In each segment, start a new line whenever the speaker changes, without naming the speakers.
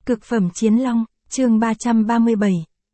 Cực phẩm chiến long, chương 337,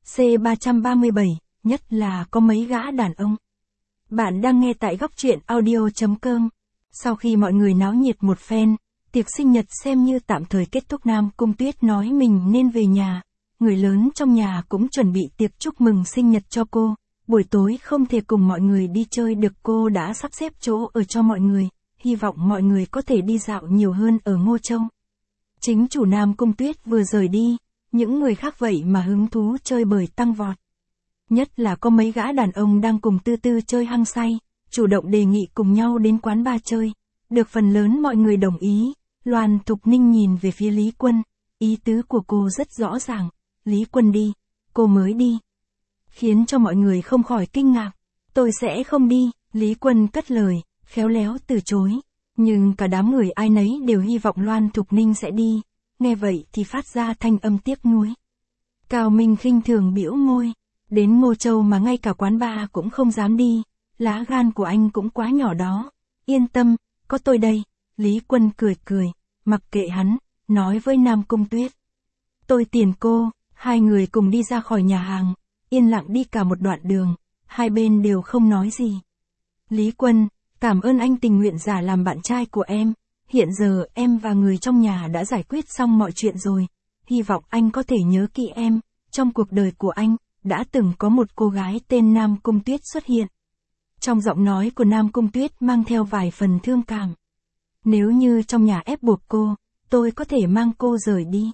C337, nhất là có mấy gã đàn ông. Bạn đang nghe tại góc truyện audio.com. Sau khi mọi người náo nhiệt một phen, tiệc sinh nhật xem như tạm thời kết thúc. Nam Cung Tuyết nói mình nên về nhà. Người lớn trong nhà cũng chuẩn bị tiệc chúc mừng sinh nhật cho cô. Buổi tối không thể cùng mọi người đi chơi được, cô đã sắp xếp chỗ ở cho mọi người. Hy vọng mọi người có thể đi dạo nhiều hơn ở Ngô Châu. Chính chủ Nam Cung Tuyết vừa rời đi, những người khác vậy mà hứng thú chơi bời tăng vọt. Nhất là có mấy gã đàn ông đang cùng Tư Tư chơi hăng say, chủ động đề nghị cùng nhau đến quán bar chơi. Được phần lớn mọi người đồng ý, Loan Thục Ninh nhìn về phía Lý Quân, ý tứ của cô rất rõ ràng, Lý Quân đi, cô mới đi. Khiến cho mọi người không khỏi kinh ngạc, tôi sẽ không đi, Lý Quân cất lời, khéo léo từ chối. Nhưng cả đám người ai nấy đều hy vọng Loan Thục Ninh sẽ đi, nghe vậy thì phát ra thanh âm tiếc nuối. Cao Minh khinh thường bĩu môi, đến Ngô Châu mà ngay cả quán bar cũng không dám đi, lá gan của anh cũng quá nhỏ đó. Yên tâm, có tôi đây, Lý Quân cười cười, mặc kệ hắn, nói với Nam Cung Tuyết. Tôi tiền cô, hai người cùng đi ra khỏi nhà hàng, yên lặng đi cả một đoạn đường, hai bên đều không nói gì. Lý Quân, cảm ơn anh tình nguyện giả làm bạn trai của em, hiện giờ em và người trong nhà đã giải quyết xong mọi chuyện rồi, hy vọng anh có thể nhớ kỹ em, trong cuộc đời của anh, đã từng có một cô gái tên Nam Cung Tuyết xuất hiện. Trong giọng nói của Nam Cung Tuyết mang theo vài phần thương cảm. Nếu như trong nhà ép buộc cô, tôi có thể mang cô rời đi.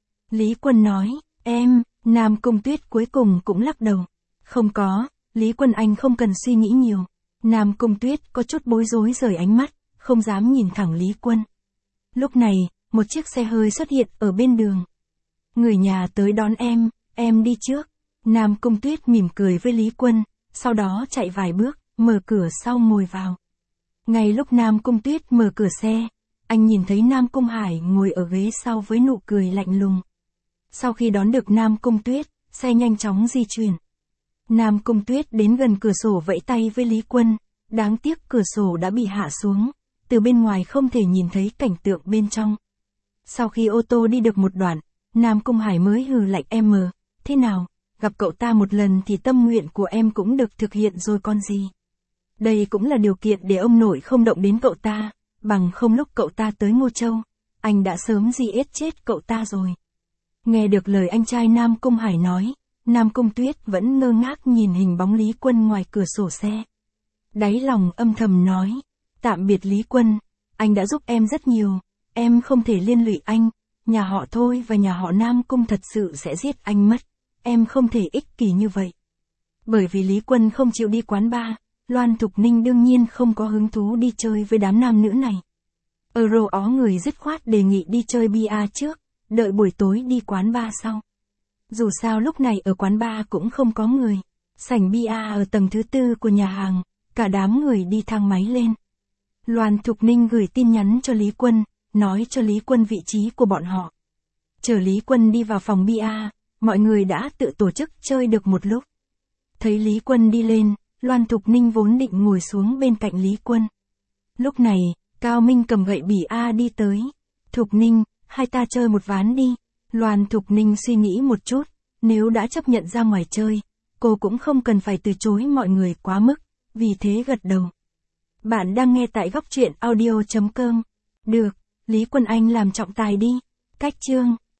Lý Quân nói, em, Nam Cung Tuyết cuối cùng cũng lắc đầu. Không có, Lý Quân anh không cần suy nghĩ nhiều. Nam Cung Tuyết có chút bối rối rời ánh mắt, không dám nhìn thẳng Lý Quân. Lúc này, một chiếc xe hơi xuất hiện ở bên đường. Người nhà tới đón em đi trước. Nam Cung Tuyết mỉm cười với Lý Quân, sau đó chạy vài bước, mở cửa sau ngồi vào. Ngay lúc Nam Cung Tuyết mở cửa xe, anh nhìn thấy Nam Cung Hải ngồi ở ghế sau với nụ cười lạnh lùng. Sau khi đón được Nam Cung Tuyết, xe nhanh chóng di chuyển. Nam Cung Tuyết đến gần cửa sổ vẫy tay với Lý Quân, đáng tiếc cửa sổ đã bị hạ xuống, từ bên ngoài không thể nhìn thấy cảnh tượng bên trong. Sau khi ô tô đi được một đoạn, Nam Cung Hải mới hừ lạnh thế nào, gặp cậu ta một lần thì tâm nguyện của em cũng được thực hiện rồi con gì. Đây cũng là điều kiện để ông nội không động đến cậu ta, bằng không lúc cậu ta tới Ngô Châu, anh đã sớm giết chết cậu ta rồi. Nghe được lời anh trai Nam Cung Hải nói, Nam Cung Tuyết vẫn ngơ ngác nhìn hình bóng Lý Quân ngoài cửa sổ xe. Đáy lòng âm thầm nói, tạm biệt Lý Quân, anh đã giúp em rất nhiều, em không thể liên lụy anh, nhà họ Thôi và nhà họ Nam Cung thật sự sẽ giết anh mất, em không thể ích kỷ như vậy. Bởi vì Lý Quân không chịu đi quán bar, Loan Thục Ninh đương nhiên không có hứng thú đi chơi với đám nam nữ này. Ó người dứt khoát đề nghị đi chơi bia trước, đợi buổi tối đi quán bar sau. Dù sao lúc này ở quán bar cũng không có người. Sảnh bia ở tầng thứ 4 của nhà hàng, cả đám người đi thang máy lên. Loan Thục Ninh gửi tin nhắn cho Lý Quân, nói cho Lý Quân vị trí của bọn họ. Chờ Lý Quân đi vào phòng bia, mọi người đã tự tổ chức chơi được một lúc. Thấy Lý Quân đi lên, Loan Thục Ninh vốn định ngồi xuống bên cạnh Lý Quân. Lúc này, Cao Minh cầm gậy bỉ đi tới. Thục Ninh, hai ta chơi một ván đi. Loan Thục Ninh suy nghĩ một chút, nếu đã chấp nhận ra ngoài chơi, cô cũng không cần phải từ chối mọi người quá mức, vì thế gật đầu. Bạn đang nghe tại góc truyện audio.com. Được, Lý Quân anh làm trọng tài đi. Cách chương